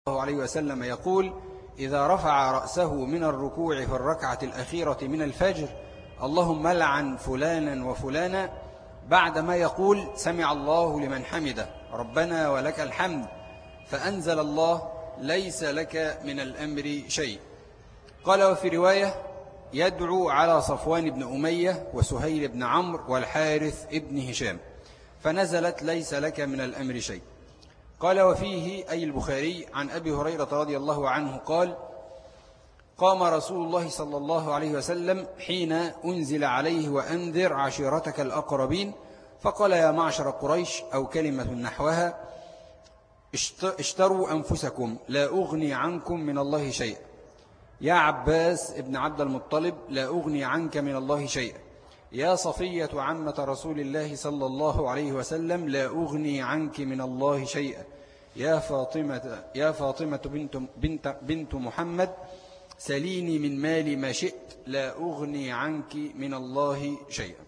الله عليه وسلم يقول: إذا رفع رأسه من الركوع في الركعة الأخيرة من الفجر اللهم لعن فلانا وفلانا، بعدما يقول سمع الله لمن حمده ربنا ولك الحمد، فأنزل الله ليس لك من الأمر شيء. قال: وفي رواية: يدعو على صفوان بن أمية وسهيل بن عمرو والحارث بن هشام، فنزلت ليس لك من الأمر شيء. قال: وفيه أي البخاري عن أبي هريرة رضي الله عنه قال: قام رسول الله صلى الله عليه وسلم حين أنزل عليه وأنذر عشيرتك الأقربين، فقال: يا معشر قريش، أو كلمة نحوها: اشتروا أنفسكم لا أغني عنكم من الله شيئا. يا عباس ابن عبد المطلب، لا أغني عنك من الله شيئا. يا صفية عمة رسول الله صلى الله عليه وسلم، لا أغني عنك من الله شيئا. يا فاطمة بنت محمد، سليني من مالي ما شئت، لا أغني عنك من الله شيئا.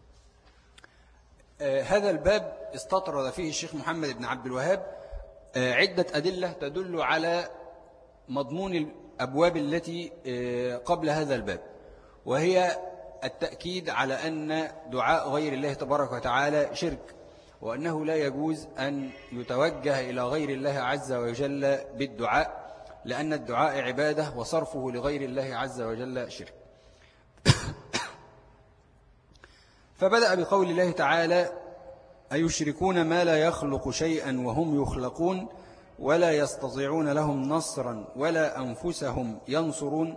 هذا الباب استطرد فيه الشيخ محمد بن عبد الوهاب عدة أدلة تدل على مضمون الأبواب التي قبل هذا الباب، وهي التأكيد على أن دعاء غير الله تبارك وتعالى شرك، وأنه لا يجوز أن يتوجه إلى غير الله عز وجل بالدعاء، لأن الدعاء عبادة وصرفه لغير الله عز وجل شرك. فبدأ بقول الله تعالى: أيشركون ما لا يخلق شيئا وهم يخلقون ولا يستطيعون لهم نصرا ولا أنفسهم ينصرون.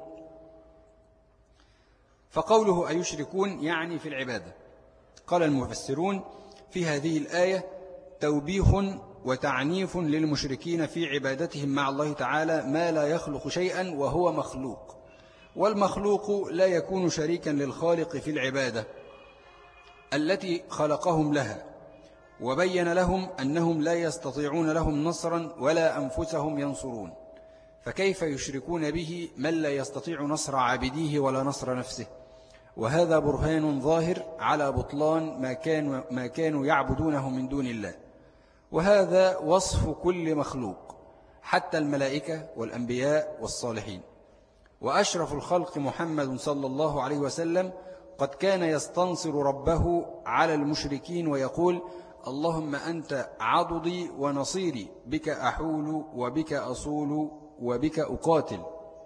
فقوله أيشركون يعني في العبادة. قال المفسرون: في هذه الآية توبيخ وتعنيف للمشركين في عبادتهم مع الله تعالى ما لا يخلق شيئا وهو مخلوق، والمخلوق لا يكون شريكا للخالق في العبادة التي خلقهم لها، وبين لهم أنهم لا يستطيعون لهم نصرا ولا أنفسهم ينصرون، فكيف يشركون به من لا يستطيع نصر عابديه ولا نصر نفسه؟ وهذا برهان ظاهر على بطلان ما كانوا يعبدونه من دون الله. وهذا وصف كل مخلوق حتى الملائكة والأنبياء والصالحين. وأشرف الخلق محمد صلى الله عليه وسلم قد كان يستنصر ربه على المشركين ويقول: اللهم أنت عضدي ونصيري، بك أحول وبك أصول وبك أقاتل.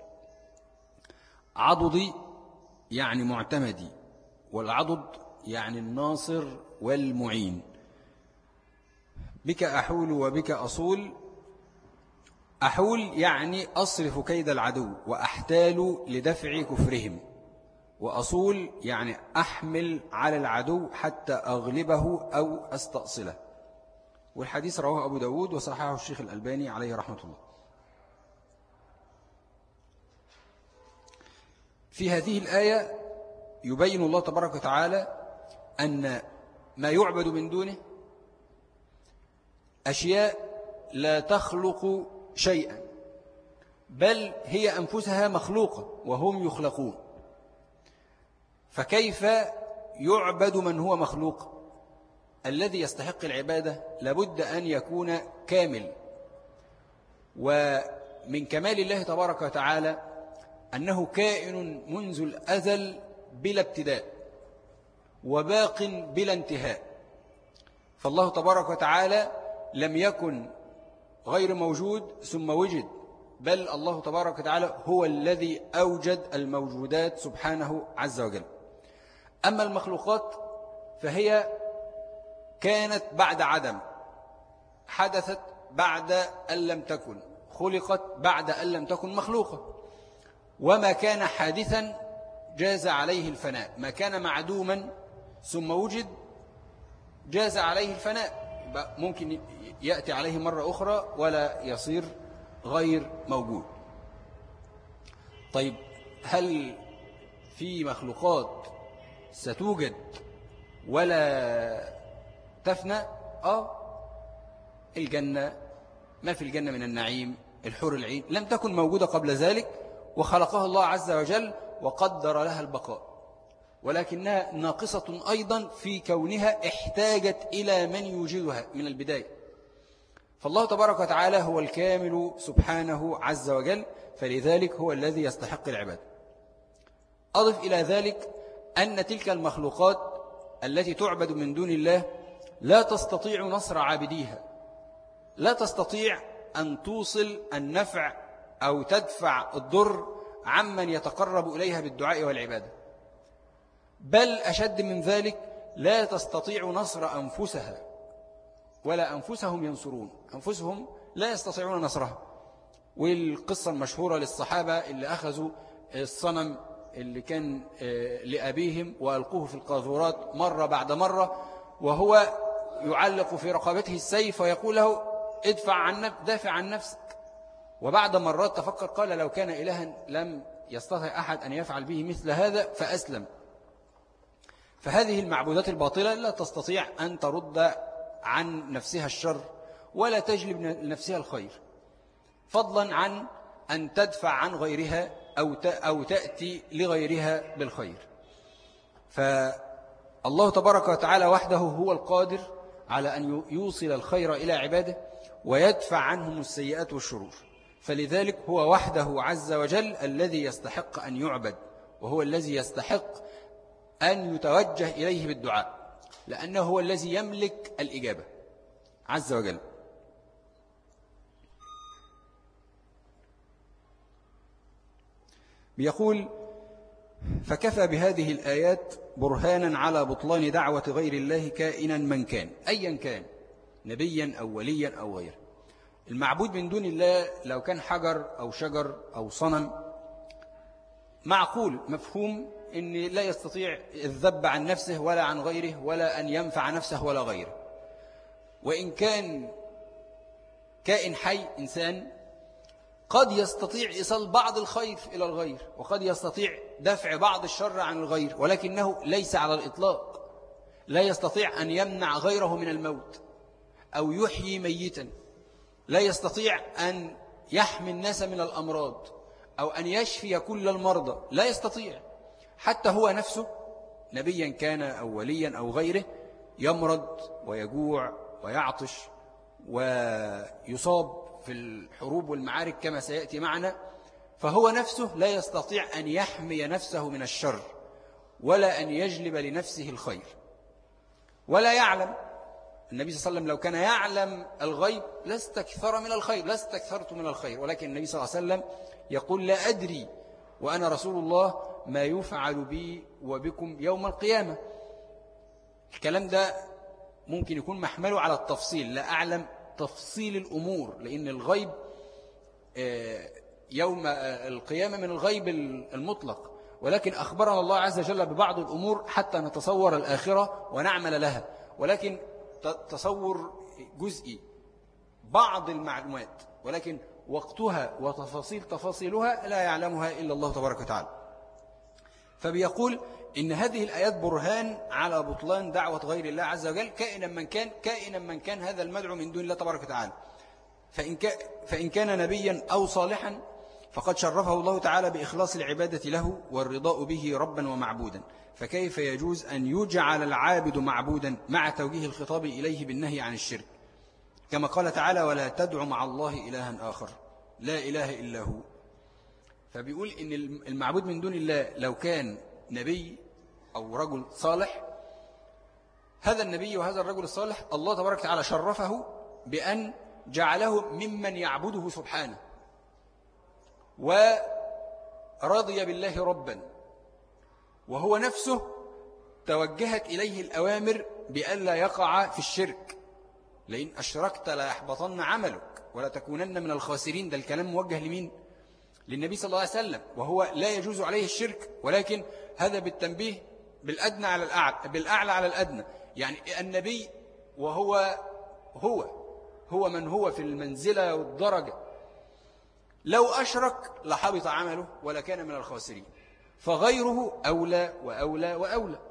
عضدي يعني معتمدي، والعضد يعني الناصر والمعين. بك أحول وبك أصول. أحول يعني أصرف كيد العدو وأحتال لدفع كفرهم، وأصول يعني أحمل على العدو حتى أغلبه أو أستأصله. والحديث رواه أبو داود وصححه الشيخ الألباني عليه رحمة الله. في هذه الآية يبين الله تبارك وتعالى أن ما يعبد من دونه أشياء لا تخلق شيئا، بل هي أنفسها مخلوقة وهم يخلقون. فكيف يعبد من هو مخلوق؟ الذي يستحق العبادة لابد أن يكون كامل. ومن كمال الله تبارك وتعالى أنه كائن منذ الأزل بلا ابتداء وباق بلا انتهاء. فالله تبارك وتعالى لم يكن غير موجود ثم وجد، بل الله تبارك وتعالى هو الذي أوجد الموجودات سبحانه عز وجل. أما المخلوقات فهي كانت بعد عدم، حدثت بعد أن لم تكن، خلقت بعد أن لم تكن مخلوقة. وما كان حادثا جاز عليه الفناء، ما كان معدوما ثم وجد جاز عليه الفناء، ممكن يأتي عليه مرة أخرى ولا يصير غير موجود. طيب، هل في مخلوقات ستوجد ولا تفنى؟ الجنة، ما في الجنة من النعيم، الحور العين لم تكن موجودة قبل ذلك، وخلقها الله عز وجل وقدر لها البقاء، ولكنها ناقصة أيضا في كونها احتاجت إلى من يوجدها من البداية. فالله تبارك وتعالى هو الكامل سبحانه عز وجل، فلذلك هو الذي يستحق العبادة. أضف إلى ذلك أن تلك المخلوقات التي تعبد من دون الله لا تستطيع نصر عابديها، لا تستطيع أن توصل النفع أو تدفع الضر عمن يتقرب إليها بالدعاء والعبادة، بل أشد من ذلك لا تستطيع نصر أنفسها ولا أنفسهم ينصرون، أنفسهم لا يستطيعون نصرها. والقصة المشهورة للصحابة اللي أخذوا الصنم اللي كان لأبيهم وألقوه في القاذورات مرة بعد مرة، وهو يعلق في رقبته السيف ويقول له دافع عن نفسك. وبعد مرات تفكر قال لو كان إلها لم يستطع أحد أن يفعل به مثل هذا فأسلم. فهذه المعبودات الباطلة لا تستطيع أن ترد عن نفسها الشر ولا تجلب لنفسها الخير، فضلا عن أن تدفع عن غيرها أو تأتي لغيرها بالخير. فالله تبارك وتعالى وحده هو القادر على أن يوصل الخير إلى عباده ويدفع عنهم السيئات والشرور، فلذلك هو وحده عز وجل الذي يستحق أن يعبد، وهو الذي يستحق أن يتوجه إليه بالدعاء، لأنه هو الذي يملك الإجابة عز وجل. بيقول: فكفى بهذه الآيات برهانا على بطلان دعوة غير الله كائنا من كان، أيا كان، نبيا أو وليا أو غيره. المعبود من دون الله لو كان حجر أو شجر أو صنم، معقول مفهوم أن لا يستطيع الذب عن نفسه ولا عن غيره ولا أن ينفع نفسه ولا غيره. وإن كان كائن حي إنسان قد يستطيع إيصال بعض الخير إلى الغير، وقد يستطيع دفع بعض الشر عن الغير، ولكنه ليس على الإطلاق، لا يستطيع أن يمنع غيره من الموت أو يحيي ميتا، لا يستطيع أن يحمي الناس من الأمراض أو أن يشفي كل المرضى، لا يستطيع. حتى هو نفسه نبيا كان أو وليا أو غيره يمرض ويجوع ويعطش ويصاب في الحروب والمعارك كما سيأتي معنا، فهو نفسه لا يستطيع أن يحمي نفسه من الشر ولا أن يجلب لنفسه الخير ولا يعلم. النبي صلى الله عليه وسلم لو كان يعلم الغيب لاستكثر من الخير، لاستكثرت من الخير، ولكن النبي صلى الله عليه وسلم يقول: لا أدري وأنا رسول الله ما يفعل بي وبكم يوم القيامة. الكلام ده ممكن يكون محمله على التفصيل، لا أعلم تفصيل الأمور، لأن الغيب يوم القيامة من الغيب المطلق، ولكن أخبرنا الله عز وجل ببعض الأمور حتى نتصور الآخرة ونعمل لها، ولكن تصور جزئي بعض المعلومات، ولكن وقتها تفاصيلها لا يعلمها إلا الله تبارك وتعالى. فبيقول إن هذه الآيات برهان على بطلان دعوة غير الله عز وجل كائنا من كان هذا المدعو من دون الله تبارك وتعالى. فإن كان نبيا أو صالحا فقد شرفه الله تعالى بإخلاص العبادة له والرضاء به ربا ومعبودا، فكيف يجوز أن يجعل العابد معبودا مع توجيه الخطاب إليه بالنهي عن الشرك، كما قال تعالى: ولا تدع مع الله إلها آخر لا إله إلا هو. فبيقول إن المعبود من دون الله لو كان نبي أو رجل صالح، هذا النبي وهذا الرجل الصالح الله تبارك وتعالى شرفه بأن جعله ممن يعبده سبحانه ورضي بالله ربا، وهو نفسه توجهت إليه الأوامر بألا يقع في الشرك، لئن أشركت لا يحبطن عملك ولا تكونن من الخاسرين. ده الكلام موجه لمين؟ للنبي صلى الله عليه وسلم، وهو لا يجوز عليه الشرك، ولكن هذا بالتنبيه بالأدنى على الأعلى، بالأعلى على الأدنى. يعني النبي هو من هو في المنزلة والدرجة، لو أشرك لحبط عمله ولا كان من الخاسرين، فغيره أولى وأولى وأولى.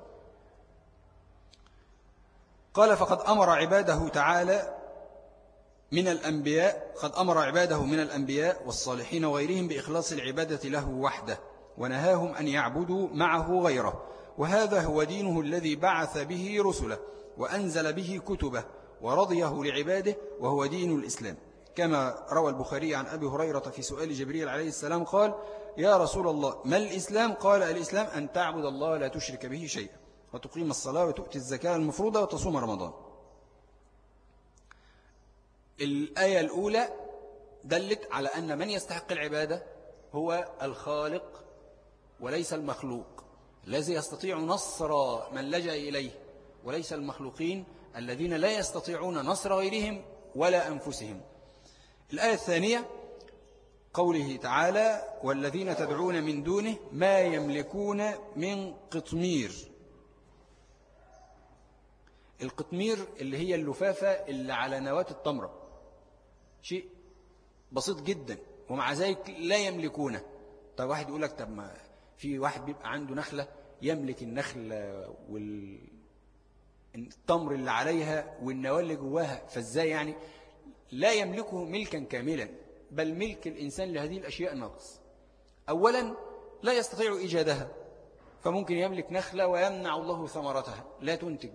قال: فقد أمر عباده تعالى من الأنبياء، قد أمر عباده من الأنبياء والصالحين وغيرهم بإخلاص العبادة له وحده، ونهاهم أن يعبدوا معه غيره، وهذا هو دينه الذي بعث به رسله وأنزل به كتبه ورضيه لعباده وهو دين الإسلام، كما روى البخاري عن أبي هريرة في سؤال جبريل عليه السلام قال: يا رسول الله ما الإسلام؟ قال: الإسلام أن تعبد الله لا تشرك به شيئا وتقيم الصلاة وتؤتي الزكاة المفروضة وتصوم رمضان. الآية الأولى دلت على أن من يستحق العبادة هو الخالق وليس المخلوق الذي يستطيع نصر من لجأ إليه، وليس المخلوقين الذين لا يستطيعون نصر غيرهم ولا أنفسهم. الآية الثانية قوله تعالى: والذين تدعون من دونه ما يملكون من قطمير. القطمير اللي هي اللفافة اللي على نواة التمرة، شيء بسيط جدا ومع ذلك لا يملكونه. طيب واحد يقول لك طب ما في واحد بيبقى عنده نخلة يملك النخل والتمر اللي عليها والنواة اللي جواها، فازاي يعني؟ لا يملكه ملكا كاملا، بل ملك الإنسان لهذه الأشياء ناقص. أولا لا يستطيع إيجادها، فممكن يملك نخلة ويمنع الله ثمرتها لا تنتج،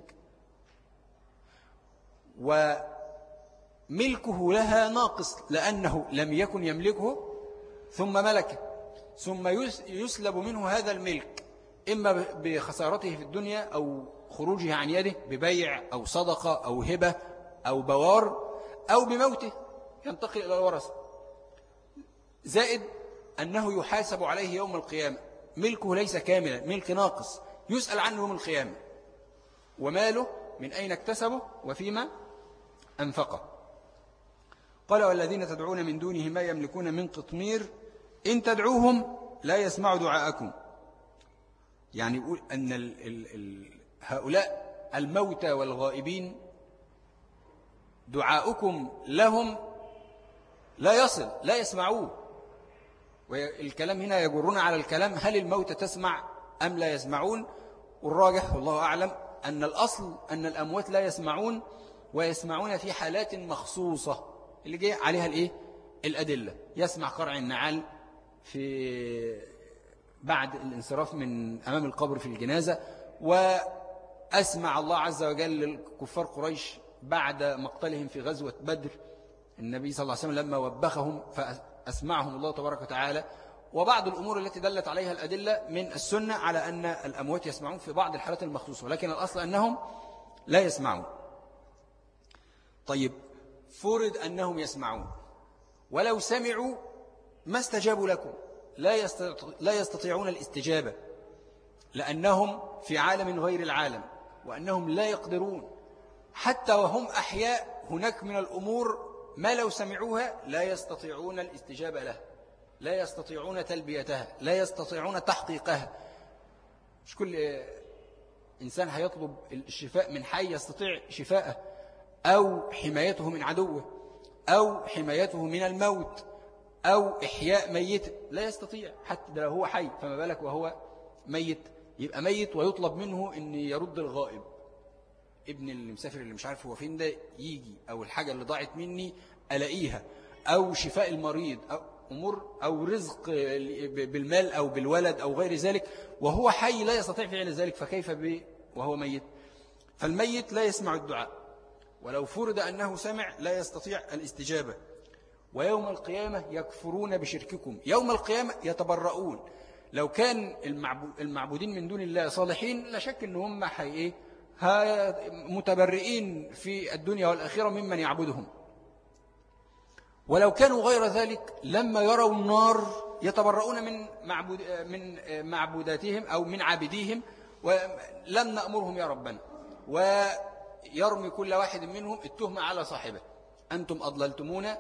وملكه لها ناقص لأنه لم يكن يملكه ثم ملكه، ثم يسلب منه هذا الملك إما بخسارته في الدنيا أو خروجه عن يده ببيع أو صدقة أو هبة أو بوار أو بموته ينتقل إلى الورثة، زائد أنه يحاسب عليه يوم القيامة، ملكه ليس كاملا، ملك ناقص يسأل عنه يوم القيامة، وماله من أين اكتسبه وفيما أنفقه. قال: والذين تدعون من دونه ما يملكون من قطمير إن تدعوهم لا يسمعوا دعاءكم. يعني يقول أن هؤلاء الموتى والغائبين دعاؤكم لهم لا يصل، لا يسمعوه. والكلام هنا يجرون على الكلام هل الموتى تسمع أم لا يسمعون؟ والراجح والله أعلم أن الأصل أن الأموات لا يسمعون، ويسمعون في حالات مخصوصة اللي جاء عليها الأدلة. يسمع قرع النعال في بعد الانصراف من أمام القبر في الجنازة، وأسمع الله عز وجل للكفار قريش بعد مقتلهم في غزوة بدر، النبي صلى الله عليه وسلم لما وبخهم فأسمعهم الله تبارك وتعالى. وبعض الأمور التي دلت عليها الأدلة من السنة على أن الأموات يسمعون في بعض الحالات المخصوصة، ولكن الأصل أنهم لا يسمعون. طيب فرض أنهم يسمعون، ولو سمعوا ما استجابوا لكم، لا يستطيعون الاستجابة لأنهم في عالم غير العالم، وأنهم لا يقدرون حتى وهم أحياء. هناك من الأمور ما لو سمعوها لا يستطيعون الاستجابة لها، لا يستطيعون تلبيتها، لا يستطيعون تحقيقها. مش كل إنسان هيطلب الشفاء من حي يستطيع شفاءه، أو حمايته من عدوه، أو حمايته من الموت، أو إحياء ميت، لا يستطيع حتى لو هو حي، فما بالك وهو ميت. يبقى ميت ويطلب منه أن يرد الغائب، ابن اللي مسافر اللي مش عارف هو فين ده يجي، أو الحاجة اللي ضاعت مني ألاقيها، أو شفاء المريض، أو أمور أو رزق بالمال أو بالولد أو غير ذلك، وهو حي لا يستطيع فعل ذلك، فكيف به وهو ميت؟ فالميت لا يسمع الدعاء، ولو فرض أنه سمع لا يستطيع الاستجابة. ويوم القيامة يكفرون بشرككم، يوم القيامة يتبرؤون. لو كان المعبودين من دون الله صالحين لا شك أنهم متبرئين في الدنيا والآخرة ممن يعبدهم، ولو كانوا غير ذلك لما يروا النار يتبرؤون من معبوداتهم أو من عابديهم، ولم نأمرهم يا ربنا، ويرمي كل واحد منهم التهمة على صاحبه، أنتم أضللتمونا.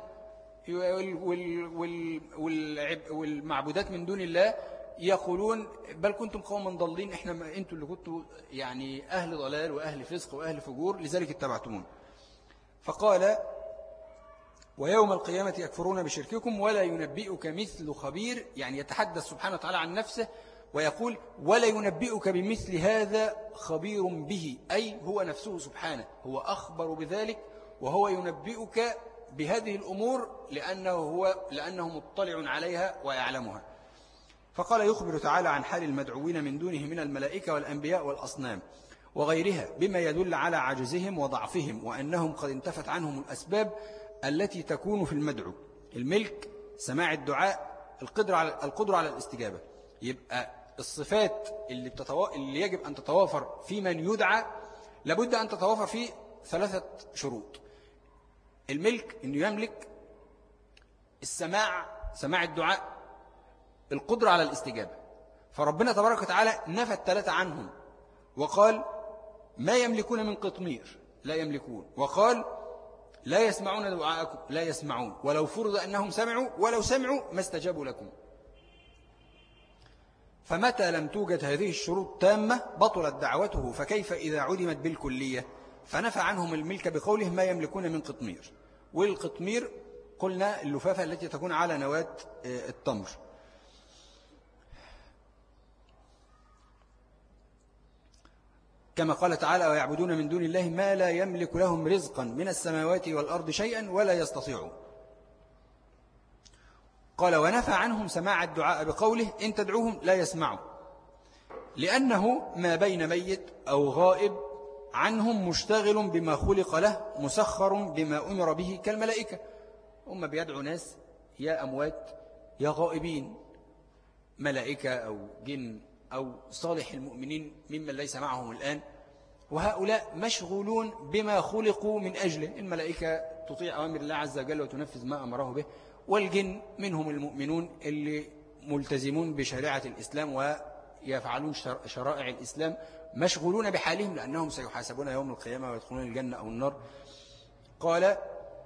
والمعبودات من دون الله يقولون بل كنتم قوما ضالين، انتوا اللي كنتوا يعني أهل ضلال وأهل فسق وأهل فجور، لذلك اتبعتمون. فقال: ويوم القيامة يكفرون بشرككم ولا ينبئك مثل خبير. يعني يتحدث سبحانه وتعالى عن نفسه ويقول: ولا ينبئك بمثل هذا خبير به، أي هو نفسه سبحانه هو أخبر بذلك، وهو ينبئك بهذه الأمور لأنه مطلع عليها ويعلمها. فقال: يخبر تعالى عن حال المدعوين من دونه من الملائكة والأنبياء والأصنام، وغيرها بما يدل على عجزهم وضعفهم وأنهم قد انتفت عنهم الأسباب التي تكون في المدعو: الملك، سماع الدعاء، القدرة على الاستجابة. يبقى الصفات اللي يجب أن تتوافر في من يدعى لابد أن تتوافر فيه 3 شروط: الملك، إنه يملك، سماع الدعاء، القدرة على الاستجابة. فربنا تبارك وتعالى نفى ال3 عنهم وقال: ما يملكون من قطمير، لا يملكون. وقال: لا يسمعون دعاءكم، لا يسمعون، ولو فرض أنهم سمعوا ولو سمعوا ما استجابوا لكم. فمتى لم توجد هذه الشروط تامة بطلت دعوته، فكيف إذا علمت بالكلية؟ فنفى عنهم الملك بقوله: ما يملكون من قطمير. والقطمير قلنا اللفافة التي تكون على نواة التمر. كما قال تعالى: ويعبدون من دون الله ما لا يملك لهم رزقا من السماوات والأرض شيئا ولا يستطيعون. قال: ونفى عنهم سماع الدعاء بقوله: إن تدعوهم لا يسمعوا، لأنه ما بين ميت أو غائب عنهم مشتغل بما خلق له مسخر بما أمر به كالملائكة. هم بيدعوا ناس يا أموات يا غائبين، ملائكة أو جن أو صالح المؤمنين ممن ليس معهم الآن، وهؤلاء مشغولون بما خلقوا من أجله. الملائكة تطيع أوامر الله عز وجل وتنفذ ما أمره به، والجن منهم المؤمنون اللي ملتزمون بشريعة الإسلام ويفعلون شرائع الإسلام، مشغولون بحالهم لأنهم سيحاسبون يوم القيامة ويدخلون الجنة أو النار. قال: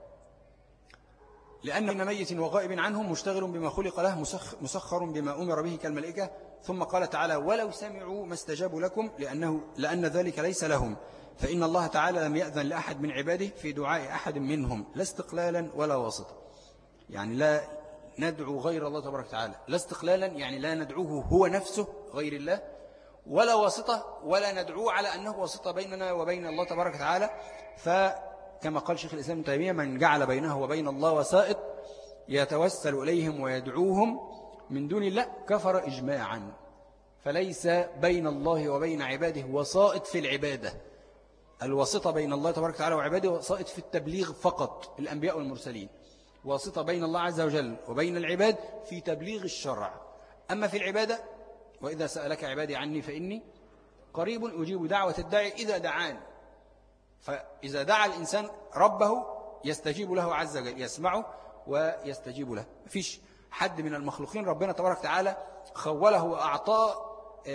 لأن ميت وغائب عنهم مشتغل بما خلق له مسخر بما أمر به كالملائكة. ثم قال تعالى: ولو سمعوا ما استجابوا لكم لأن ذلك ليس لهم، فإن الله تعالى لم يأذن لأحد من عباده في دعاء أحد منهم لا استقلالا ولا واسطة. يعني لا ندعو غير الله تبارك وتعالى، لا استقلالا يعني لا ندعوه هو نفسه غير الله، ولا واسطة ولا ندعوه على أنه واسطة بيننا وبين الله تبارك وتعالى. فكما قال شيخ الإسلام ابن تيمية: من جعل بينه وبين الله وسائط يتوسل إليهم ويدعوهم من دون الله كفر إجماعا. فليس بين الله وبين عباده وسائط في العبادة. الواسطة بين الله تبارك وتعالى وعباده وسائط في التبليغ فقط، الأنبياء والمرسلين. واسطة بين الله عز وجل وبين العباد في تبليغ الشرع. أما في العبادة: وإذا سألك عبادي عني فإني قريب أجيب دعوة الداعي إذا دعان. فإذا دعا الإنسان ربه يستجيب له عز وجل، يسمعه ويستجيب له. مفيش حد من المخلوقين ربنا تبارك وتعالى خوله وأعطاه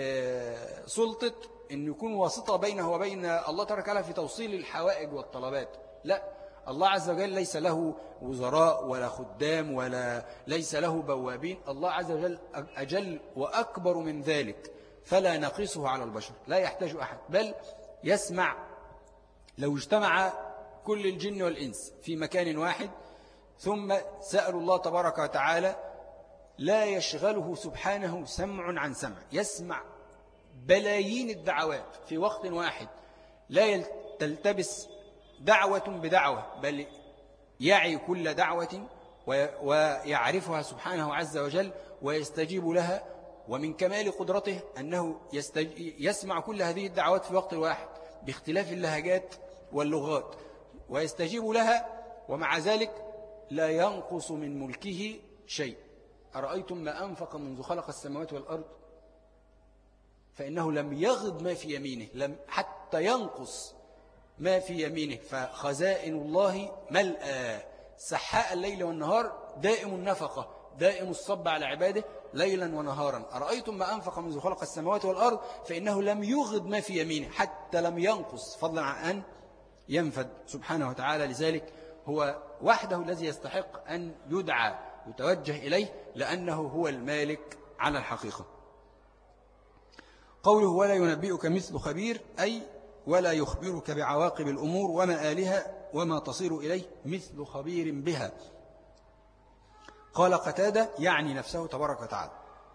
سلطة أن يكون واسطة بينه وبين الله تبارك وتعالى في توصيل الحوائج والطلبات. لا، الله عز وجل ليس له وزراء ولا خدام ولا ليس له بوابين. الله عز وجل أجل وأكبر من ذلك، فلا نقيسه على البشر، لا يحتاج أحد، بل يسمع. لو اجتمع كل الجن والإنس في مكان واحد ثم سألوا الله تبارك وتعالى لا يشغله سبحانه سمع عن سمع، يسمع بلايين الدعوات في وقت واحد، لا تلتبس دعوة بدعوة، بل يعي كل دعوة ويعرفها سبحانه عز وجل ويستجيب لها. ومن كمال قدرته أنه يسمع كل هذه الدعوات في وقت واحد باختلاف اللهجات واللغات ويستجيب لها، ومع ذلك لا ينقص من ملكه شيء. أرأيتم ما أنفق منذ خلق السماوات والأرض فإنه لم يغض ما في يمينه، لم حتى ينقص ما في يمينه. فخزائن الله ملأى سحاء الليل والنهار، دائم النفقة، دائم الصب على عباده ليلا ونهارا. أرأيتم ما أنفق منذ خلق السماوات والأرض فإنه لم يغض ما في يمينه حتى لم ينقص، فضلا عن أن ينفد سبحانه وتعالى. لذلك هو وحده الذي يستحق أن يدعى يتوجه إليه، لأنه هو المالك على الحقيقة. قوله ولا ينبئك مثل خبير، أي ولا يخبرك بعواقب الأمور ومآلها وما تصير إليه مثل خبير بها. قال قتادة يعني نفسه تبارك وتعالى.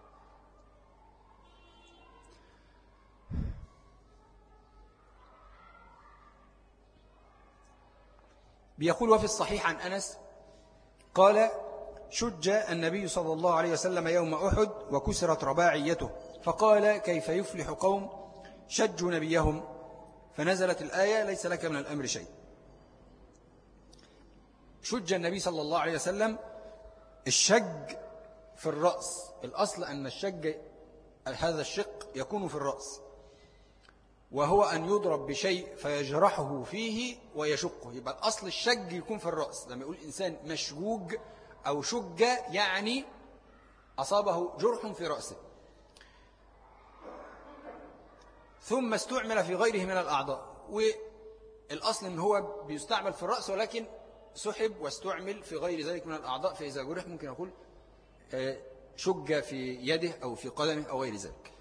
بيقول وفي الصحيح عن أنس قال شج النبي صلى الله عليه وسلم يوم أحد وكسرت رباعيته، فقال كيف يفلح قوم شجوا نبيهم فنزلت الآية ليس لك من الأمر شيء. شج النبي صلى الله عليه وسلم. الشج في الرأس، الأصل أن الشج هذا الشق يكون في الرأس، وهو أن يضرب بشيء فيجرحه فيه ويشقه. يبقى الأصل الشج يكون في الرأس. لما يقول إنسان مشجوج أو شج يعني أصابه جرح في رأسه. ثم استعمل في غيره من الأعضاء، والأصل أنه هو بيستعمل في الرأس ولكن سحب واستعمل في غير ذلك من الأعضاء. فإذا جرح ممكن أقول شج في يده أو في قدمه أو غير ذلك.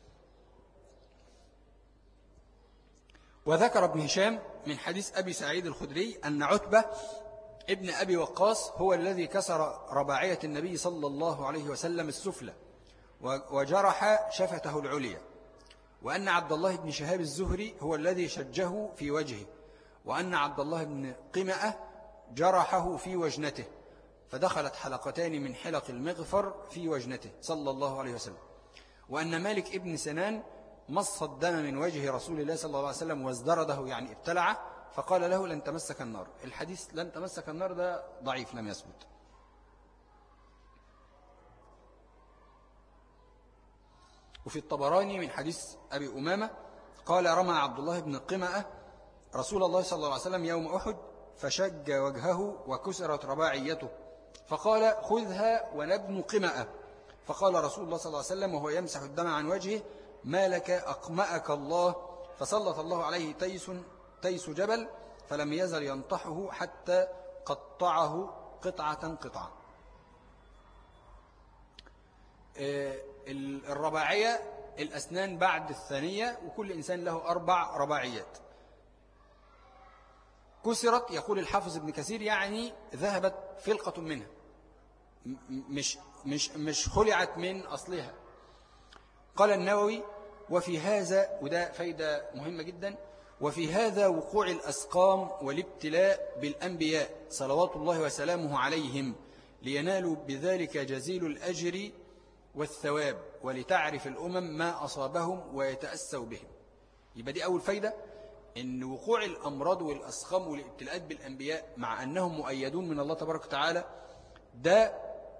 وذكر ابن هشام من حديث أبي سعيد الخدري أن عتبة ابن أبي وقاص هو الذي كسر رباعية النبي صلى الله عليه وسلم السفلى وجرح شفته العليا، وأن عبد الله بن شهاب الزهري هو الذي شجه في وجهه، وأن عبد الله بن قمأة جرحه في وجنته فدخلت حلقتان من حلق المغفر في وجنته صلى الله عليه وسلم، وأن مالك ابن سنان مص الدم من وجه رسول الله صلى الله عليه وسلم وازدرده يعني ابتلعه، فقال له لن تمسك النار. الحديث لن تمسك النار ده ضعيف لم يثبت. وفي الطبراني من حديث أبي أمامة قال رمى عبد الله بن قمأة رسول الله صلى الله عليه وسلم يوم أحد فشج وجهه وكسرت رباعيته، فقال خذها ونبن قمأة. فقال رسول الله صلى الله عليه وسلم وهو يمسح الدم عن وجهه ما لك أقمأك الله، فسلط الله عليه تيس جبل فلم يزل ينطحه حتى قطعه قطعة قطعة. الرباعية الأسنان بعد الثانية، وكل إنسان له 4 رباعيات. كسرت يقول الحافظ ابن كثير يعني ذهبت فلقة منها، مش خلعت من أصلها. قال النووي وفي هذا، وده فايدة مهمة جدا، وفي هذا وقوع الأسقام والابتلاء بالأنبياء صلوات الله وسلامه عليهم لينالوا بذلك جزيل الأجر والثواب، ولتعرف الأمم ما أصابهم ويتأسوا بهم. يبقى دي أول فايدة، إن وقوع الأمراض والأسقام والابتلاءات بالأنبياء مع أنهم مؤيدون من الله تبارك وتعالى ده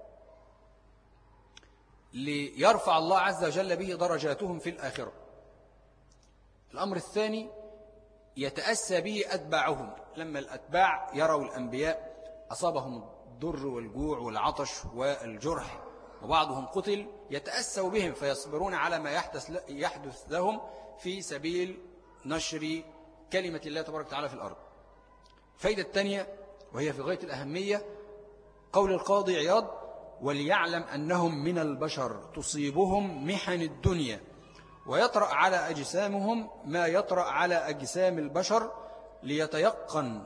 ليرفع الله عز وجل به درجاتهم في الآخرة. الأمر الثاني يتأسى به أتباعهم، لما الأتباع يروا الأنبياء أصابهم الضر والجوع والعطش والجرح وبعضهم قتل يتأسوا بهم فيصبرون على ما يحدث لهم في سبيل نشر كلمة الله تبارك وتعالى في الأرض. الفائدة الثانية وهي في غاية الأهمية قول القاضي عياض وليعلم أنهم من البشر تصيبهم محن الدنيا ويطرأ على أجسامهم ما يطرأ على أجسام البشر ليتيقن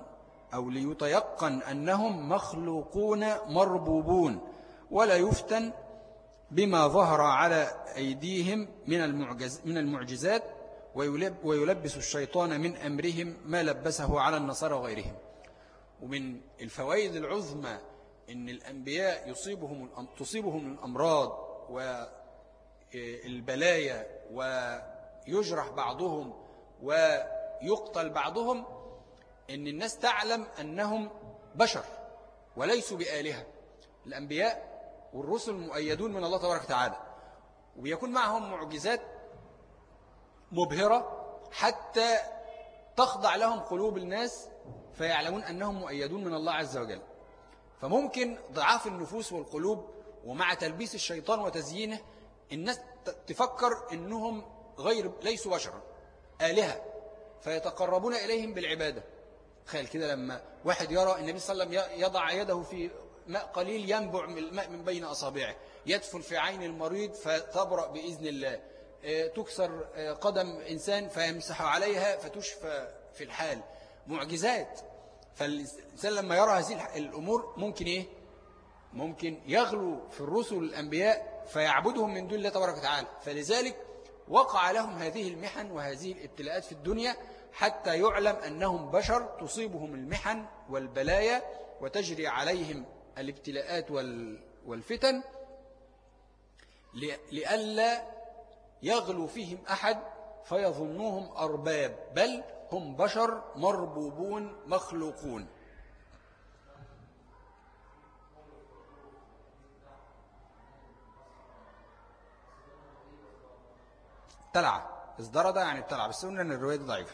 أنهم مخلوقون مربوبون ولا يفتن بما ظهر على أيديهم من المعجزات ويلبس الشيطان من أمرهم ما لبسه على النصارى وغيرهم. ومن الفوائد العظمى إن الأنبياء تصيبهم الأمراض والبلايا ويجرح بعضهم ويقتل بعضهم، إن الناس تعلم أنهم بشر وليسوا بآلهة. الأنبياء والرسل مؤيدون من الله تبارك وتعالى، ويكون معهم معجزات مبهرة حتى تخضع لهم قلوب الناس فيعلمون أنهم مؤيدون من الله عز وجل. فممكن ضعاف النفوس والقلوب ومع تلبيس الشيطان وتزيينه الناس تفكر أنهم ليسوا بشرا آلهة فيتقربون إليهم بالعبادة. تخيل كده لما واحد يرى النبي صلى الله عليه وسلم يضع يده في ماء قليل ينبع الماء من بين أصابعه، يدفل في عين المريض فتبرأ بإذن الله، تكسر قدم إنسان فيمسح عليها فتشفى في الحال، معجزات. فالإنسان لما يرى هذه الأمور ممكن يغلو في الرسل الأنبياء فيعبدهم من دون الله تبارك وتعالى. فلذلك وقع لهم هذه المحن وهذه الابتلاءات في الدنيا حتى يعلم أنهم بشر تصيبهم المحن والبلايا وتجري عليهم الابتلاءات والفتن لئلا يغلو فيهم أحد فيظنوهم أرباب، بل هم بشر مربوبون مخلوقون. ابتلع، ازدرد يعني ابتلع، بس قلنا ان الرواية دي ضعيفة.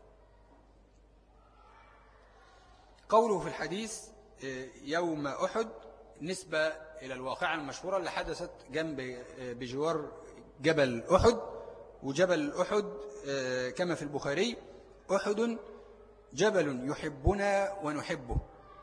قوله في الحديث يوم أحد نسبة إلى الواقعة المشهورة اللي حدثت بجوار جبل أحد. وجبل أحد كما في البخاري: أحد جبل يحبنا ونحبه.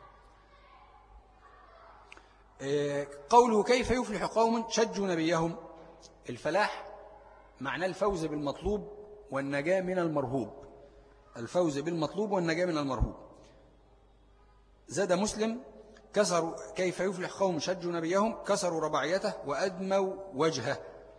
قوله كيف يفلح قوم شجوا نبيهم. الفلاح معناه الفوز بالمطلوب والنجاة من المرهوب. الفوز بالمطلوب والنجاة من المرهوب. زاد مسلم: كسروا كيف يفلح قوم شجوا نبيهم كسروا رباعيته وأدموا وجهه.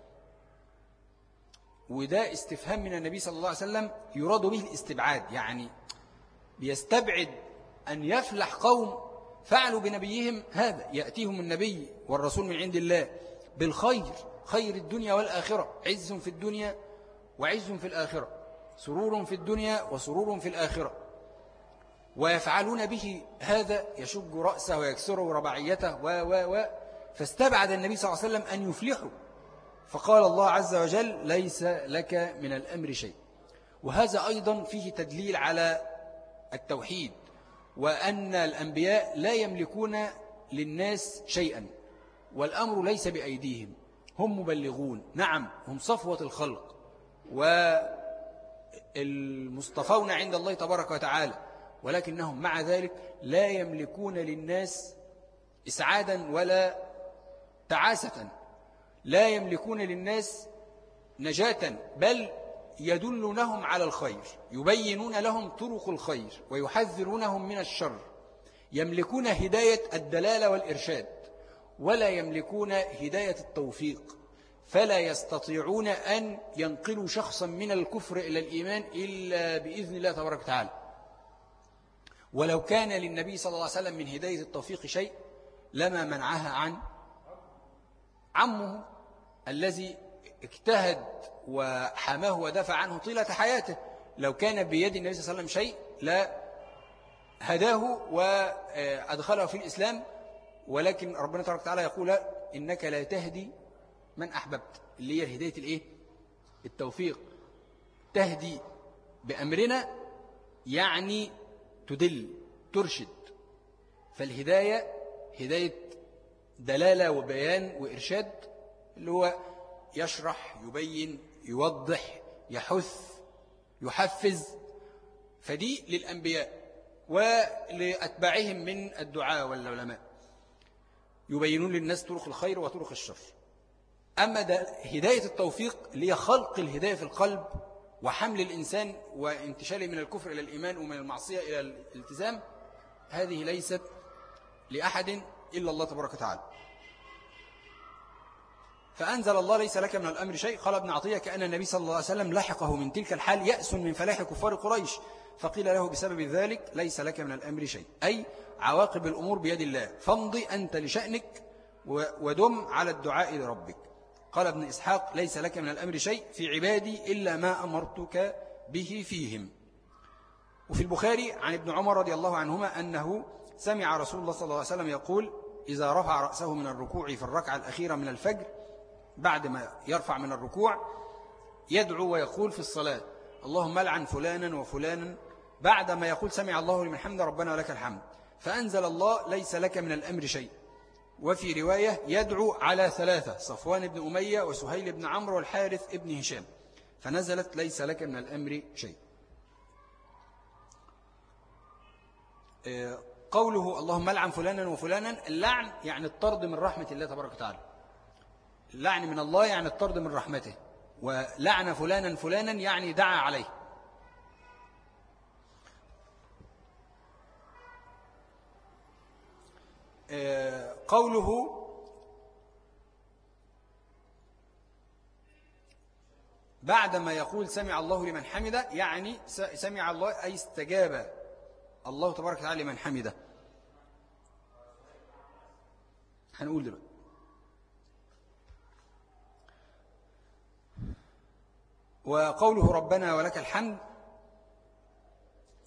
وده استفهام من النبي صلى الله عليه وسلم يراد به الاستبعاد، يعني بيستبعد أن يفلح قوم فعلوا بنبيهم هذا. يأتيهم النبي والرسول من عند الله بالخير، خير الدنيا والآخرة، عز في الدنيا وعز في الآخرة، سرور في الدنيا وسرور في الآخرة، ويفعلون به هذا يشج رأسه ويكسره رباعيته فاستبعد النبي صلى الله عليه وسلم أن يفلحوا، فقال الله عز وجل: ليس لك من الأمر شيء. وهذا أيضا فيه تدليل على التوحيد، وأن الأنبياء لا يملكون للناس شيئا، والأمر ليس بأيديهم، هم مبلغون، نعم هم صفوة الخلق والمصطفون عند الله تبارك وتعالى، ولكنهم مع ذلك لا يملكون للناس إسعادا ولا تعاسة، لا يملكون للناس نجاة، بل يدلونهم على الخير، يبينون لهم طرق الخير ويحذرونهم من الشر. يملكون هداية الدلالة والإرشاد، ولا يملكون هداية التوفيق، فلا يستطيعون أن ينقلوا شخصا من الكفر إلى الإيمان إلا بإذن الله تبارك وتعالى. ولو كان للنبي صلى الله عليه وسلم من هداية التوفيق شيء لما منعها عن عمه الذي اجتهد وحماه ودافع عنه طيلة حياته. لو كان بيد النبي صلى الله عليه وسلم شيء لا هداه وأدخله في الإسلام، ولكن ربنا تبارك وتعالى يقول: إنك لا تهدي من أحببت، اللي هي الهداية الإيه؟ التوفيق. تهدي بأمرنا يعني تدل ترشد، فالهداية هداية دلالة وبيان وإرشاد، اللي هو يشرح يبين يوضح يحث يحفز، فدي للأنبياء ولأتباعهم من الدعاء والعلماء، يبينون للناس طرق الخير وطرق الشر. أما هداية التوفيق اللي هي خلق الهداية في القلب وحمل الإنسان وانتشاله من الكفر إلى الإيمان ومن المعصية إلى الالتزام، هذه ليست لأحد إلا الله تبارك وتعالى. فأنزل الله: ليس لك من الأمر شيء. قال ابن عطية: كأن النبي صلى الله عليه وسلم لحقه من تلك الحال يأس من فلاح كفار قريش، فقيل له بسبب ذلك: ليس لك من الأمر شيء، أي عواقب الأمور بيد الله، فامضي أنت لشأنك ودم على الدعاء لربك. قال ابن إسحاق: ليس لك من الأمر شيء في عبادي إلا ما أمرتك به فيهم. وفي البخاري عن ابن عمر رضي الله عنهما أنه سمع رسول الله صلى الله عليه وسلم يقول: إذا رفع رأسه من الركوع في الركعة الأخيرة من الفجر، بعد ما يرفع من الركوع يدعو ويقول في الصلاة: اللهم لعن فلانا وفلانا، بعد ما يقول سمع الله لمن حمد ربنا ولك الحمد، فأنزل الله: ليس لك من الأمر شيء. وفي رواية يدعو على ثلاثة: صفوان بن أمية وسهيل بن عمرو والحارث بن هشام، فنزلت: ليس لك من الأمر شيء. قوله اللهم لعن فلانا وفلانا، اللعن يعني الطرد من رحمة الله تبارك وتعالى، اللعن من الله يعني الطرد من رحمته، ولعن فلانا فلانا يعني دعا عليه. قوله بعدما يقول سمع الله لمن حمده، يعني سمع الله أي استجاب الله تبارك وتعالى لمن حمده. هنقول دلوقتي: وقوله ربنا ولك الحمد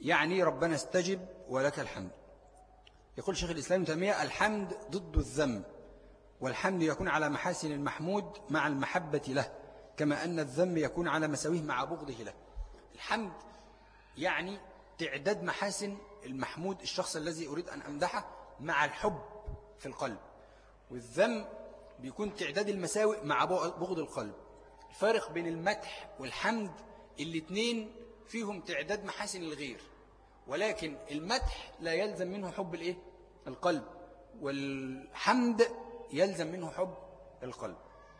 يعني ربنا استجب ولك الحمد. يقول شيخ الإسلام ابن تيمية: الحمد ضد الذم، والحمد يكون على محاسن المحمود مع المحبة له، كما أن الذم يكون على مساويه مع بغضه له. الحمد يعني تعداد محاسن المحمود، الشخص الذي أريد أن أمدحه، مع الحب في القلب. والذم بيكون تعداد المساوئ مع بغض القلب. الفارق بين المدح والحمد الاثنين فيهم تعداد محاسن الغير، ولكن المدح لا يلزم منه حب القلب، والحمد يلزم منه حب القلب.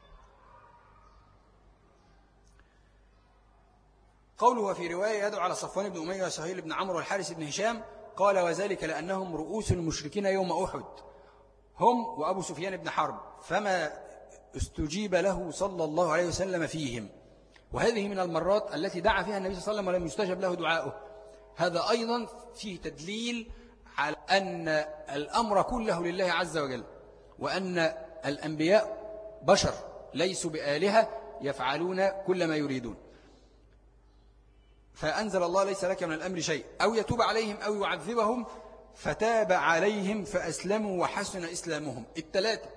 قوله: وفي رواية يدعو على صفوان بن أمية وسهيل بن عمرو والحارث بن هشام، قال: وذلك لأنهم رؤوس المشركين يوم أحد، هم وأبو سفيان بن حرب، فما استجيب له صلى الله عليه وسلم فيهم. وهذه من المرات التي دعا فيها النبي صلى الله عليه وسلم ولم يستجب له دعاؤه. هذا أيضا فيه تدليل على أن الأمر كله لله عز وجل، وأن الأنبياء بشر ليسوا بآلهة يفعلون كل ما يريدون. فأنزل الله: ليس لك من الأمر شيء، أو يتوب عليهم أو يعذبهم، فتاب عليهم فأسلموا وحسن إسلامهم. الثلاثة.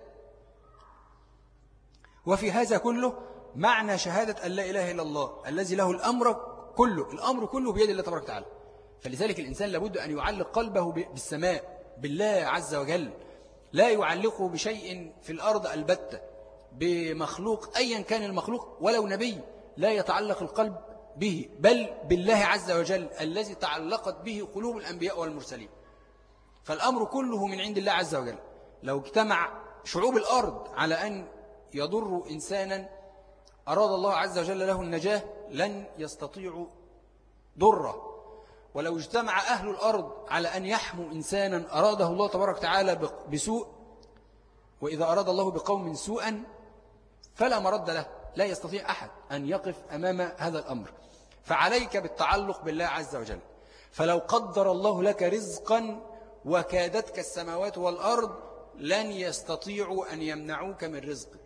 وفي هذا كله معنى شهادة أن لا إله إلا الله الذي له الأمر كله. الأمر كله بيد الله تبارك وتعالى. فلذلك الإنسان لابد أن يعلق قلبه بالسماء، بالله عز وجل، لا يعلقه بشيء في الأرض البتة، بمخلوق أيا كان المخلوق، ولو نبي لا يتعلق القلب به، بل بالله عز وجل الذي تعلقت به قلوب الأنبياء والمرسلين. فالأمر كله من عند الله عز وجل. لو اجتمع شعوب الأرض على أن يضروا إنسانا أراد الله عز وجل له النجاة لن يستطيعوا ضره. ولو اجتمع أهل الأرض على أن يحموا إنسانا أراده الله تبارك وتعالى بسوء، وإذا أراد الله بقوم سوءا فلا مرد له، لا يستطيع أحد أن يقف أمام هذا الأمر. فعليك بالتعلق بالله عز وجل. فلو قدر الله لك رزقا وكادتك السماوات والأرض لن يستطيعوا أن يمنعوك من رزقك.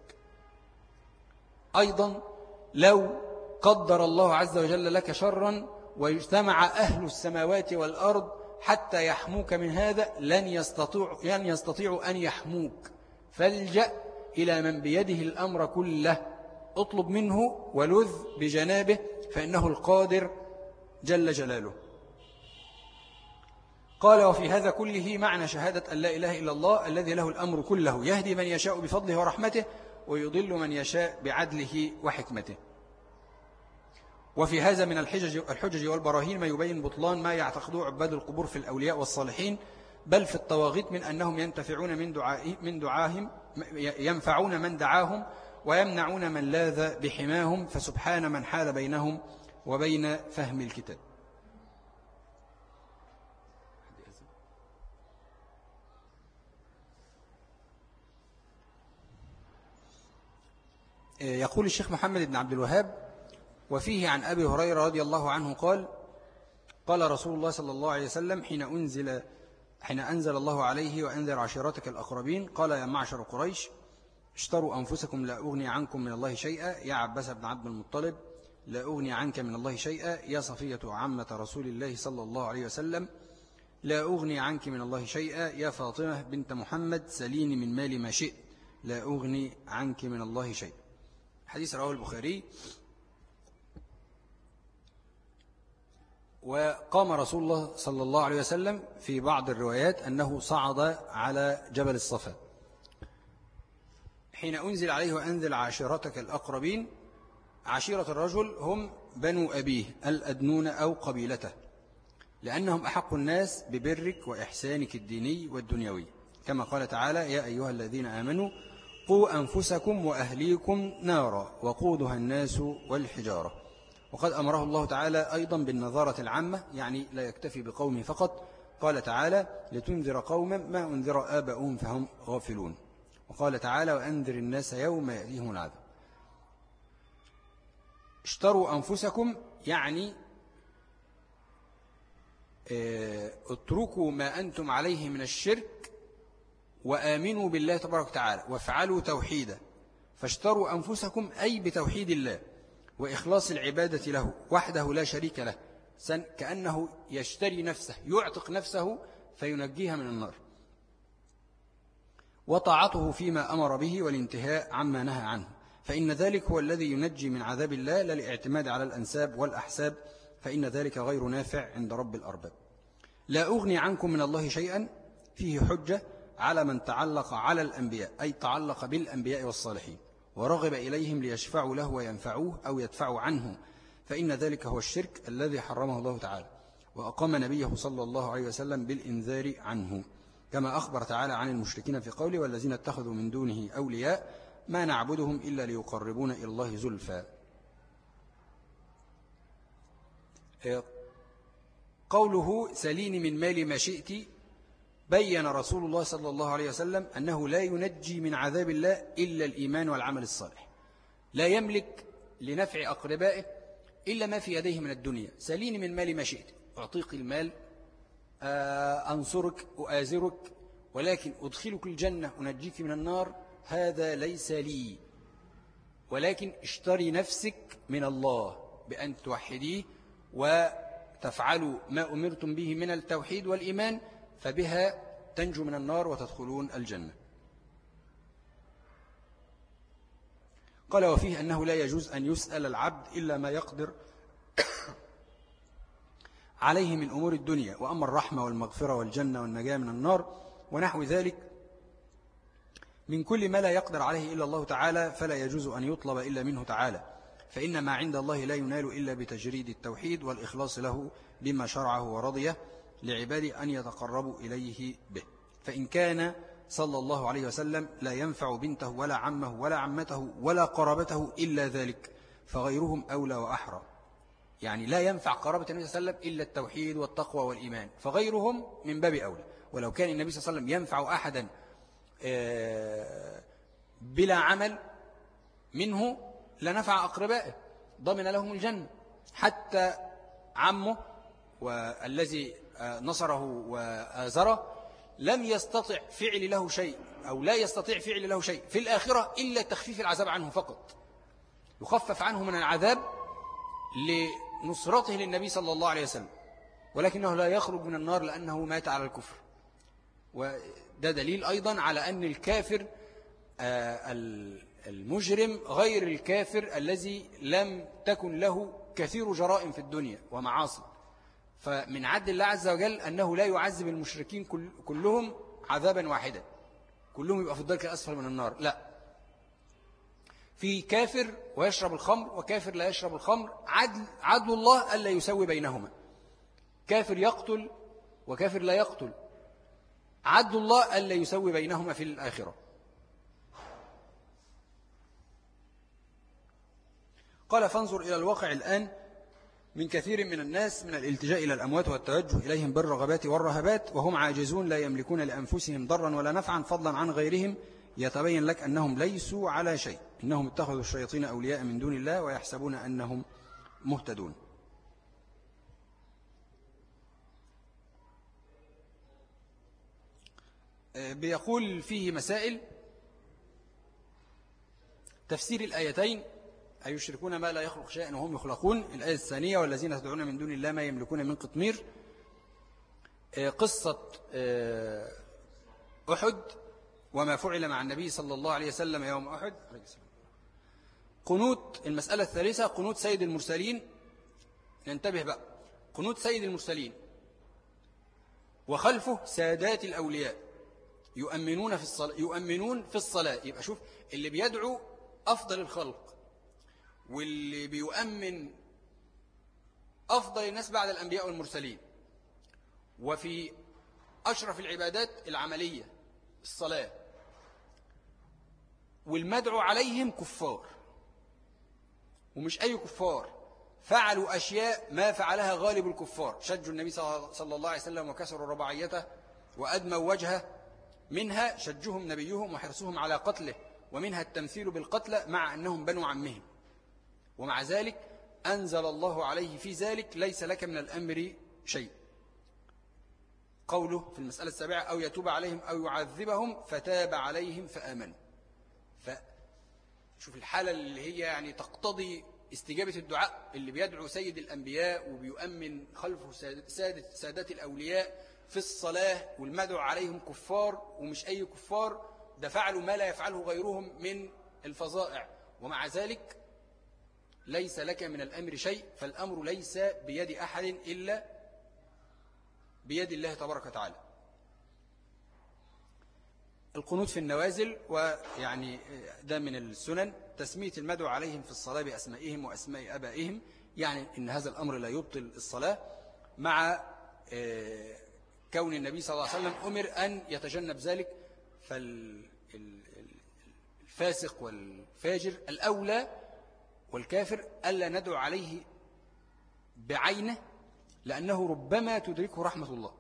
أيضا لو قدر الله عز وجل لك شرا ويجتمع أهل السماوات والأرض حتى يحموك من هذا لن يستطيعوا أن يحموك. فالجأ إلى من بيده الأمر كله، اطلب منه ولذ بجنابه، فإنه القادر جل جلاله. قال: وفي هذا كله معنى شهادة أن لا إله إلا الله الذي له الأمر كله، يهدي من يشاء بفضله ورحمته، ويضل من يشاء بعدله وحكمته. وفي هذا من الحجج والبراهين ما يبين بطلان ما يعتقده عباد القبور في الأولياء والصالحين، بل في الطواغيت، من أنهم ينتفعون من دعاهم، ينفعون من دعاهم ويمنعون من لاذ بحماهم، فسبحان من حال بينهم وبين فهم الكتاب. يقول الشيخ محمد بن عبد الوهاب: وفيه عن أبي هريرة رضي الله عنه قال: قال رسول الله صلى الله عليه وسلم حين أنزل الله عليه: وأنذر عشيرتك الأقربين، قال: يا معشر قريش، اشتروا أنفسكم لا أغني عنكم من الله شيئا. يا عباس بن عبد المطلب، لا أغني عنك من الله شيئا. يا صفية عمة رسول الله صلى الله عليه وسلم، لا أغني عنك من الله شيئا. يا فاطمة بنت محمد، سليني من مالي ما شئت، لا أغني عنك من الله شيئا. حديث رواه البخاري. وقام رسول الله صلى الله عليه وسلم في بعض الروايات أنه صعد على جبل الصفا حين أنزل عليه: وأنزل عشيرتك الأقربين. عشيرة الرجل هم بنو أبيه الأدنون أو قبيلته، لأنهم أحق الناس ببرك وإحسانك الديني والدنيوي، كما قال تعالى: يا أيها الذين آمنوا قوا أنفسكم وأهليكم نارا وقودها الناس والحجارة. وقد أمره الله تعالى أيضا بالنظارة العامة، يعني لا يكتفي بقومه فقط. قال تعالى: لتنذر قوما ما أنذر آباؤهم فهم غافلون. وقال تعالى: وأنذر الناس يوم يأتيهم العذاب. اشتروا أنفسكم يعني اتركوا ما أنتم عليه من الشرك وآمنوا بالله تبارك وتعالى وافعلوا توحيدا. فاشتروا أنفسكم أي بتوحيد الله وإخلاص العبادة له وحده لا شريك له، كأنه يشتري نفسه، يعتق نفسه فينجيها من النار. وطاعته فيما أمر به والانتهاء عما نهى عنه، فإن ذلك هو الذي ينجي من عذاب الله، لا الاعتماد على الأنساب والأحساب، فإن ذلك غير نافع عند رب الأرباب. لا أغني عنكم من الله شيئا فيه حجة على من تعلق على الأنبياء، أي تعلق بالأنبياء والصالحين ورغب إليهم ليشفعوا له وينفعوه أو يدفعوا عنه، فإن ذلك هو الشرك الذي حرمه الله تعالى، وأقام نبيه صلى الله عليه وسلم بالإنذار عنه، كما أخبر تعالى عن المشركين في قوله: والذين اتخذوا من دونه أولياء ما نعبدهم إلا ليقربونا إلى الله زلفى. قوله: سليني من مالي ما شئت، بين رسول الله صلى الله عليه وسلم أنه لا ينجي من عذاب الله إلا الإيمان والعمل الصالح، لا يملك لنفع أقربائه إلا ما في يديه من الدنيا. سليني من مالي ما شئت، أعطيك المال، أنصرك، أؤازرك، ولكن أدخلك الجنة، أنجيك من النار، هذا ليس لي. ولكن اشتري نفسك من الله بأن توحديه وتفعلوا ما أمرتم به من التوحيد والإيمان، فبها تنجو من النار وتدخلون الجنة. قال: وفيه أنه لا يجوز أن يسأل العبد إلا ما يقدر عليه من أمور الدنيا، وأما الرحمة والمغفرة والجنة والنجاة من النار ونحو ذلك من كل ما لا يقدر عليه إلا الله تعالى، فلا يجوز أن يطلب إلا منه تعالى، فإن ما عند الله لا ينال إلا بتجريد التوحيد والإخلاص له بما شرعه ورضيه لعباده أن يتقربوا إليه به. فإن كان صلى الله عليه وسلم لا ينفع بنته ولا عمه ولا عمته ولا قرابته إلا ذلك، فغيرهم أولى وأحرى. يعني لا ينفع قرابة النبي صلى الله عليه وسلم إلا التوحيد والتقوى والإيمان، فغيرهم من باب أولى. ولو كان النبي صلى الله عليه وسلم ينفع أحدا بلا عمل منه لنفع أقربائه، ضمن لهم الجنة. حتى عمه والذي نصره وآزره لم يستطع فعل له شيء، أو لا يستطيع فعل له شيء في الآخرة إلا تخفيف العذاب عنه فقط، يخفف عنه من العذاب لنصرته للنبي صلى الله عليه وسلم، ولكنه لا يخرج من النار لأنه مات على الكفر. وده دليل أيضا على أن الكافر المجرم غير الكافر الذي لم تكن له كثير جرائم في الدنيا ومعاصي. فمن عدل الله عز وجل أنه لا يعذب المشركين كلهم عذابا واحدا، كلهم يبقى في الدرك الأسفل من النار، لا، في كافر ويشرب الخمر وكافر لا يشرب الخمر، عدل الله ألا يسوي بينهما، كافر يقتل وكافر لا يقتل، عدل الله ألا يسوي بينهما في الآخرة. قال: فانظر إلى الواقع الآن من كثير من الناس من الالتجاء إلى الأموات والتوجه إليهم بالرغبات والرهبات، وهم عاجزون لا يملكون لأنفسهم ضرا ولا نفعا فضلا عن غيرهم، يتبين لك أنهم ليسوا على شيء، إنهم اتخذوا الشياطين أولياء من دون الله ويحسبون أنهم مهتدون. بيقول فيه مسائل: تفسير الآيتين: أيشركون ما لا يخلق شيئا وهم يخلقون، الآية الثانية: والذين تدعون من دون الله ما يملكون من قطمير. قصة أحد وما فعل مع النبي صلى الله عليه وسلم يوم أحد. قنوت المسألة الثالثة: قنوت سيد المرسلين. ننتبه بقى، قنوت سيد المرسلين وخلفه سادات الأولياء يؤمنون في الصلاة. يبقى شوف اللي بيدعو أفضل الخلق واللي بيؤمن أفضل الناس بعد الأنبياء والمرسلين، وفي أشرف العبادات العملية الصلاة، والمدعو عليهم كفار، ومش أي كفار، فعلوا أشياء ما فعلها غالب الكفار، شجوا النبي صلى الله عليه وسلم وكسروا رباعيته وأدموا وجهه، منها شجهم نبيهم وحرصهم على قتله، ومنها التمثيل بالقتلى مع أنهم بنو عمهم، ومع ذلك أنزل الله عليه في ذلك: ليس لك من الأمر شيء. قوله في المسألة السابعة: أو يتوب عليهم أو يعذبهم فتاب عليهم فآمنوا. فشوف الحالة اللي هي يعني تقتضي استجابة الدعاء اللي بيدعو سيد الأنبياء وبيؤمن خلفه سادة الأولياء في الصلاة، والمدعو عليهم كفار ومش أي كفار، ده فعلوا ما لا يفعله غيرهم من الفظائع، ومع ذلك ليس لك من الأمر شيء، فالأمر ليس بيد أحد إلا بيد الله تبارك وتعالى. القنوت في النوازل، ويعني ده من السنن، تسمية المدعو عليهم في الصلاة بأسمائهم وأسماء أبائهم، يعني إن هذا الأمر لا يبطل الصلاة، مع كون النبي صلى الله عليه وسلم أمر أن يتجنب ذلك. فالفاسق والفاجر الأولى والكافر ألا ندعو عليه بعينه، لأنه ربما تدركه رحمة الله،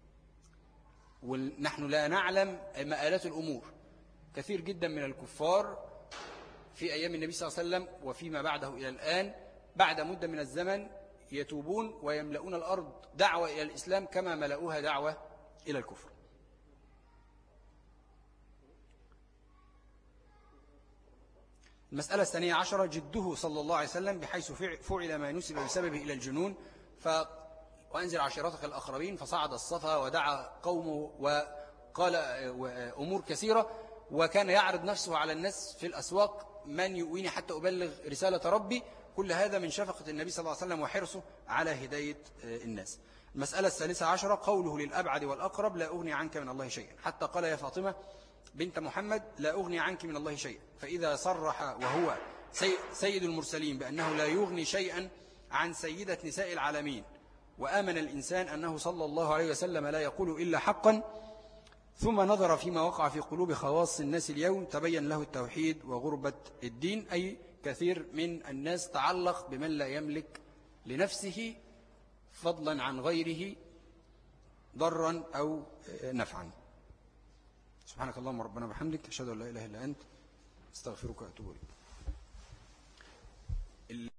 ونحن لا نعلم مآلات الأمور. كثير جدا من الكفار في أيام النبي صلى الله عليه وسلم وفيما بعده إلى الآن بعد مدة من الزمن يتوبون ويملؤون الأرض دعوة إلى الإسلام كما ملؤوها دعوة إلى الكفر. المسألة 12 جده صلى الله عليه وسلم، بحيث فعل ما نسب بسببه إلى الجنون، وأنزل عشيرتك الأقربين، فصعد الصفا ودعا قومه وقال أمور كثيرة، وكان يعرض نفسه على الناس في الأسواق: من يؤويني حتى أبلغ رسالة ربي. كل هذا من شفقة النبي صلى الله عليه وسلم وحرصه على هداية الناس. المسألة 13 قوله للأبعد والأقرب: لا أغني عنك من الله شيئا، حتى قال: يا فاطمة بنت محمد لا أغني عنك من الله شيئا. فإذا صرح وهو سيد المرسلين بأنه لا يغني شيئا عن سيدة نساء العالمين، وآمن الإنسان أنه صلى الله عليه وسلم لا يقول إلا حقا، ثم نظر فيما وقع في قلوب خواص الناس اليوم، تبين له التوحيد وغربة الدين. أي كثير من الناس تعلق بمن لا يملك لنفسه فضلا عن غيره ضرا أو نفعا. سبحانك اللهم ربنا وبحمدك، أشهد أن لا إله إلا أنت، استغفرك وأتوب إليك.